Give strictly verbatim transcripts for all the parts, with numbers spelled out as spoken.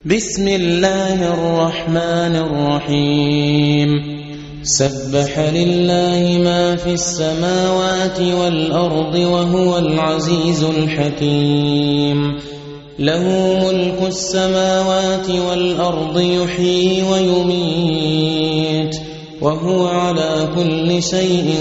بسم الله الرحمن الرحيم سبح لله ما في السماوات والأرض وهو العزيز الحكيم له ملك السماوات والأرض يحيي ويميت وهو على كل شيء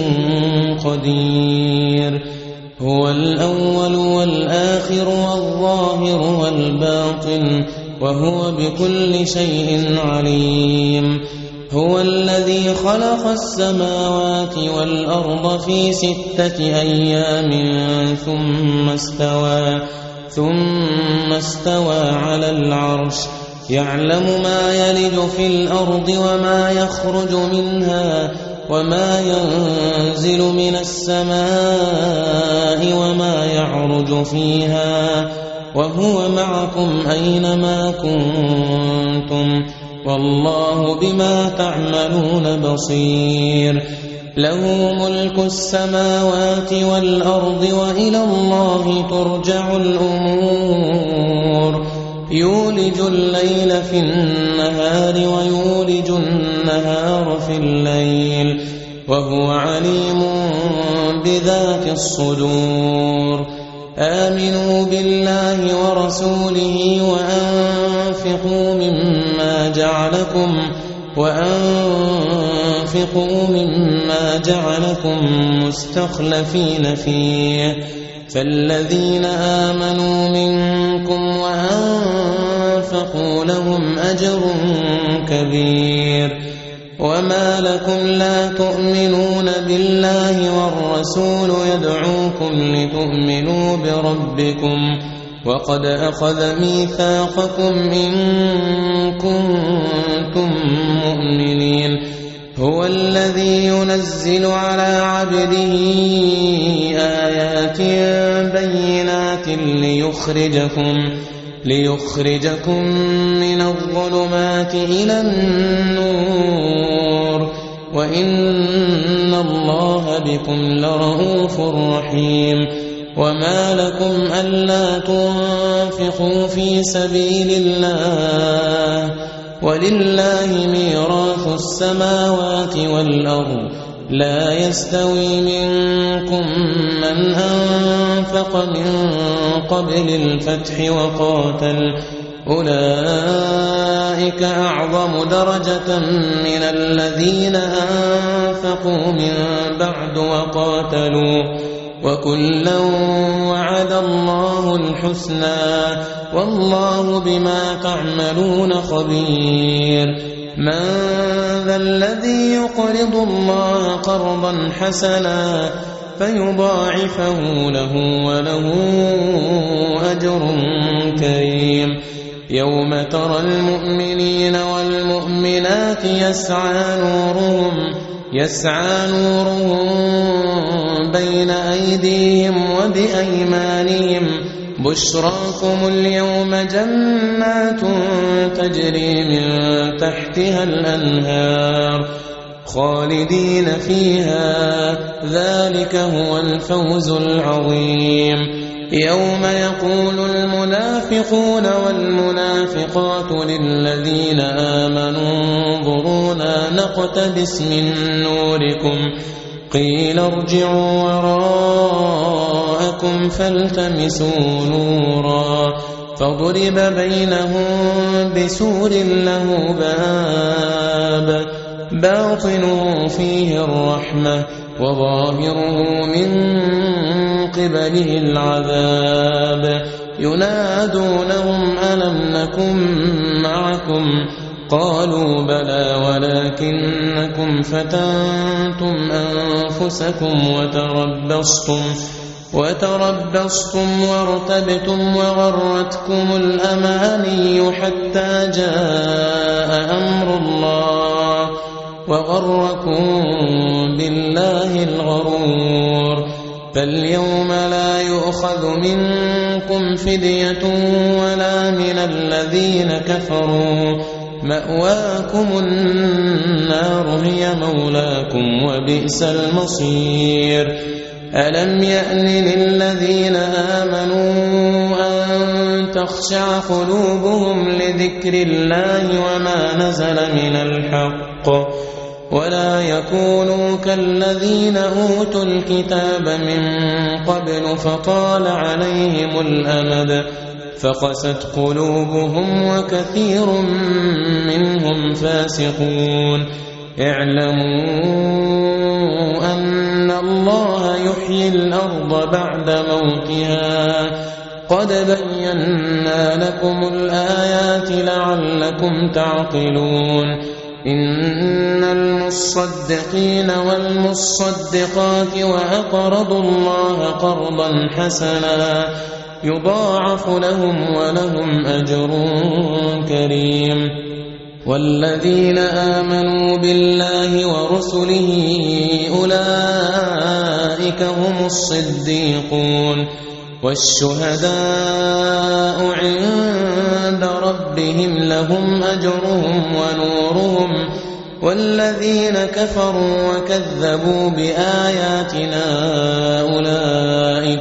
قدير هو الأول والآخر والظاهر والباطن وهو بكل شيء عليم هو الذي خلق السماوات والأرض في ستة أيام ثم استوى ثم استوى على العرش يعلم ما يلج في الأرض وما يخرج منها وما ينزل من السماء وما يعرج فيها وهو معكم أينما كنتم والله بما تعملون بصير له ملك السماوات والأرض وإلى الله ترجع الأمور يولج الليل في النهار ويولج النهار في الليل وهو عليم بذات الصدور آمنوا بالله ورسوله وأنفقوا مما جعلكم وأنفقوا مما جعلكم مستخلفين فيه فالذين آمنوا منكم وأنفقوا لهم أجر كبير وما لكم لا تؤمنون بالله والرسول يدعوكم لتؤمنوا بربكم وقد أخذ ميثاقكم إن كنتم مؤمنين هو الذي ينزل على عبده آيات بينات ليخرجكم ليخرجكم من الظلمات إلى النور وإن الله بكم لرءوف رحيم وما لكم ألا تنفقوا في سبيل الله ولله ميراث السماوات والأرض لا يستوي منكم من أنفق من قبل الفتح وقاتل أولئك أعظم درجة من الذين أنفقوا من بعد وقاتلوا وكلا وعد الله الحسنى والله بما تعملون خبير من ذا الذي يقرض الله قرضا حسنا فيضاعفه له وله أجر كريم يوم ترى المؤمنين والمؤمنات يسعى نورهم يسعى نورهم بين أيديهم وبأيمانهم بشراكم اليوم جنات تجري من تحتها الأنهار خالدين فيها ذلك هو الفوز العظيم يوم يقول المنافقون والمنافقات للذين آمنوا انظرونا نقتبس من نوركم قيل ارجعوا وراءكم فالتمسوا نورا فضرب بينهم بسور له باب باطنه فيه الرحمة وظاهره من قبله العذاب ينادونهم ألم نكن معكم قالوا بلى ولكنكم فتنتم أنفسكم وتربصتم وتربصتم وارتبتم وغرتكم الأماني حتى جاء أمر الله وغركم بالله الغرور فاليوم لا يؤخذ منكم فدية ولا من الذين كفروا مأواكم النار هي مولاكم وبئس المصير ألم يأن للذين آمنوا أن تخشع قلوبهم لذكر الله وما نزل من الحق ولا يكونوا كالذين أوتوا الكتاب من قبل فطال عليهم الأمد فقست قلوبهم وكثير منهم فاسقون اعلموا أن الله يحيي الأرض بعد موتها قد بينا لكم الآيات لعلكم تعقلون إن المصدقين والمصدقات وأقرضوا الله قرضا حسنا يضاعف لهم ولهم أجر كريم والذين آمنوا بالله ورسله أولئك هم الصديقون والشهداء عند ربهم لهم أجرهم ونورهم والذين كفروا وكذبوا بآياتنا أولئك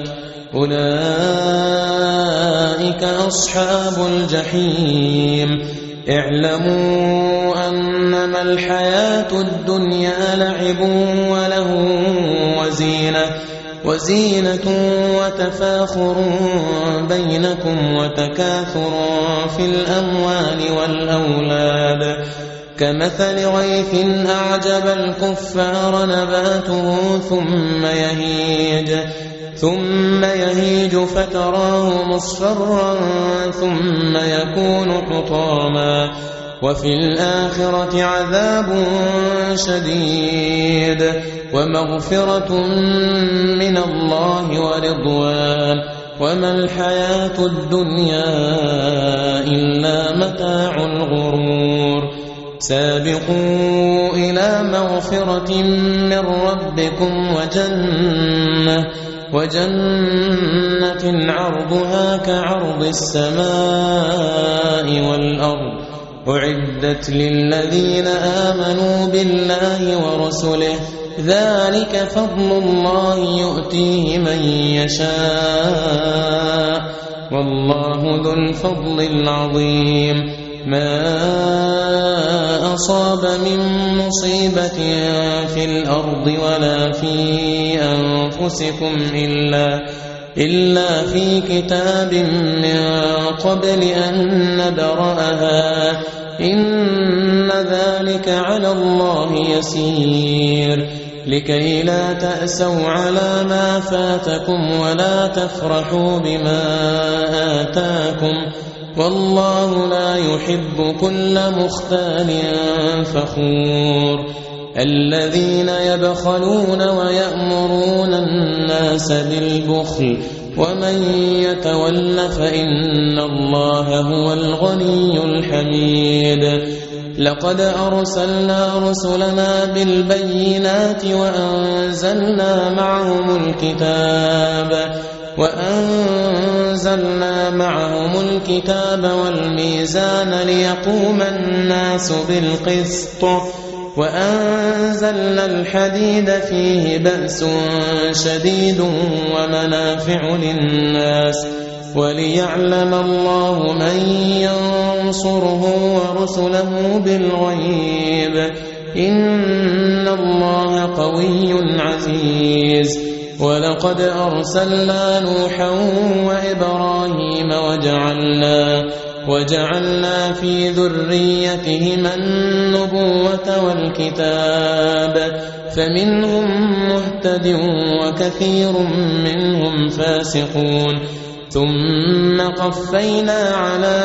أولئك أصحاب الجحيم اعلموا أنما الحياة الدنيا لعب وله وزينة وزينة وتفاخر بينكم وتكاثر في الأموال والأولاد كمثل غيث أعجب الكفار نباته ثم يهيج ثم يهيج فتراه مصفرا ثم يكون حطاما وفي الآخرة عذاب شديد ومغفرة من الله ورضوان وما الحياة الدنيا إلا متاع الغرور سابقوا إلى مغفرة من ربكم وجنة وجنة عرضها كعرض السماء والأرض أعدت للذين آمنوا بالله ورسله ذلك فضل الله يؤتيه من يشاء والله ذو الفضل العظيم ما أصاب من مصيبة في الأرض ولا في أنفسكم إلا إلا في كتاب من قبل أن نبرأها إن ذلك على الله يسير لكي لا تأسوا على ما فاتكم ولا تفرحوا بما آتاكم والله لا يحب كل مختال فخور الذين يبخلون ويأمرون الناس بالبخل ومن يتول فإن الله هو الغني الحميد لقد أرسلنا رسلنا بالبينات وأنزلنا معهم الكتاب وأنزلنا معهم الكتاب والميزان ليقوم الناس بالقسط وأنزلنا الحديد فيه بأس شديد ومنافع للناس وليعلم الله من ينصره ورسله بالغيب إن الله قوي عزيز ولقد أرسلنا نوحا وإبراهيم وجعلنا وجعلنا في ذريتهما النبوة والكتاب فمنهم مهتد وكثير منهم فاسقون ثم قفينا على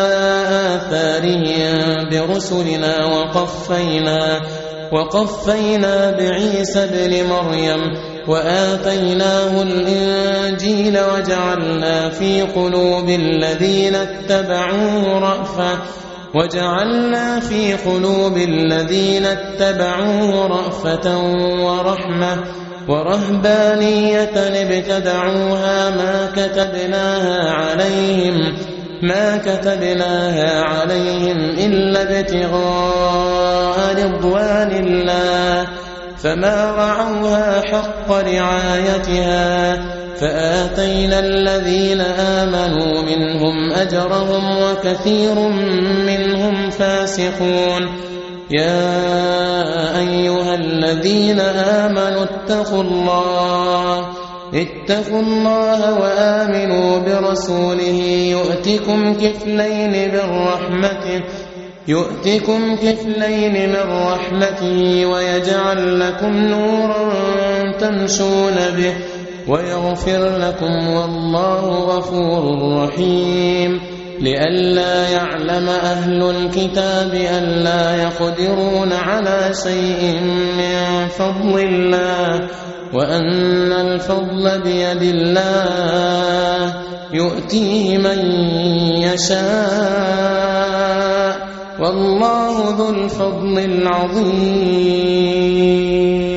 آثارهم برسلنا وقفينا وقفينا بعيسى ابن مريم وآتيناه الإنجيل وجعلنا في قلوب الذين اتبعوه رأفة وجعلنا في قلوب الذين اتبعوه رأفة ورحمة ورهبانية ابتدعوها ما كتبناها عليهم ما كتبناها عليهم إلا ابتغاء رضوان الله فما رعوها حق رعايتها فآتينا الذين آمنوا منهم أجرهم وكثير منهم فاسقون يا أيها الذين آمنوا اتقوا الله اتقوا الله وآمنوا برسوله يؤتكم كفلين من رحمته يؤتكم كفلين من رحمته ويجعل لكم نورا تمشون به ويغفر لكم والله غفور رحيم لئلا يعلم أهل الكتاب ألا يقدرون على شيء من فضل الله وأن الفضل بيد الله يؤتيه من يشاء والله ذو الفضل العظيم.